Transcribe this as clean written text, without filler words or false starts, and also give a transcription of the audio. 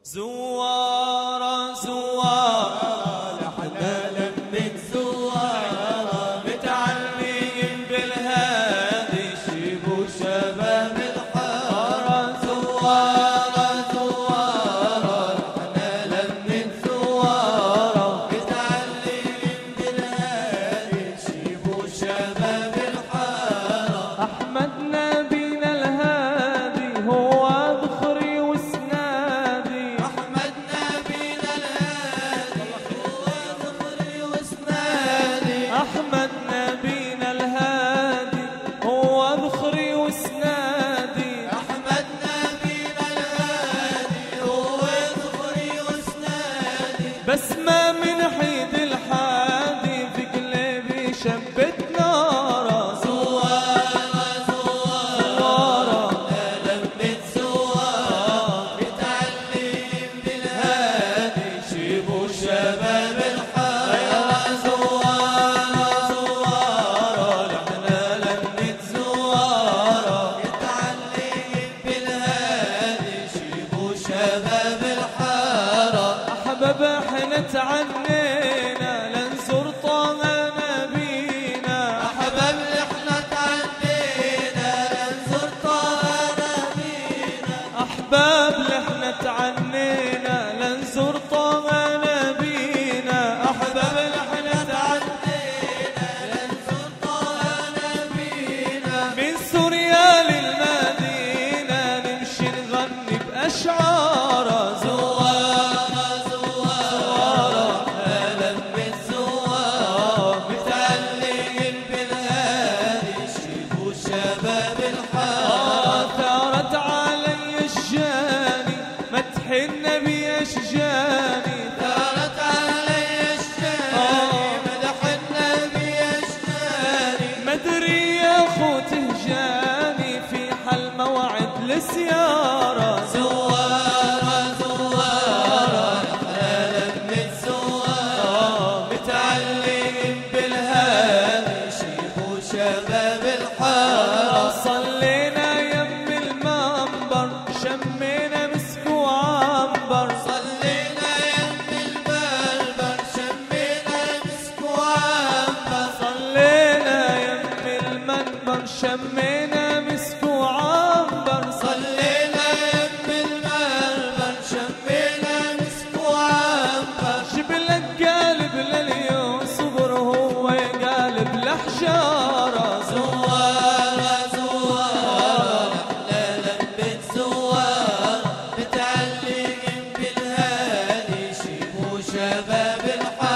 زوارة زوارة احنا لمة زوارة متعلقين بالهادي شيبوا شباب الحارة. زوارة زوارة احنا لمة زوارة متعلقين بالهادي شيبوا شباب الحارة. أحمد نبينا الهادي هو ذخري وسنادي. أحمد نبينا الهادي هو ذخري وسنادي. أحمد نبينا الهادي هو ذخري وسنادي. أحمد نبينا الهادي هو ذخري وسنادي. بسمة من حيد الحادي في قلبي شبت نارة. زوارة زوارة لمة زوارة متعلقين بالهادي شيبوا شباب الحارة. زوارة زوارة احنا لمة زوارة متعلقين بالهادي شيبوا شباب الحارة. أحباب احنا تعنينا لنزور طه نبينا. أحباب احنا تعنينا لنزور طه نبينا. أحباب احنا تعنينا لنزور طه نبينا. أحباب احنا تعنينا لنزور طه نبينا. من سوريا للمدينة نمشي نغني بأشعار. زوارة زوارة لمة زوارة متعلقين بالهادي شيبوا شباب الحارة. ثارت علي الجاني مدح النبي أشجاني. ثارت علي الجاني مدح النبي أشجاني. مدري يا خوته جاني في حل موعد لسيارة. زوارة زوارة احنا لمة زوارة متعلقين بالهادي شيبوا شباب الحارة. صلينا يم المنبر شمينا مسك وعنبر. صلينا يم المنبر شمينا مسك وعنبر. صلينا يم المنبر شمينا مسك وعنبر. صلينا يم المنبر شمينا مسك وعنبر. جبلك قالب لليوم صبر هو قالب لحجارة. زوارة زوارة احنا لمة زوارة متعلقين بالهادي شيبوا شباب الحارة.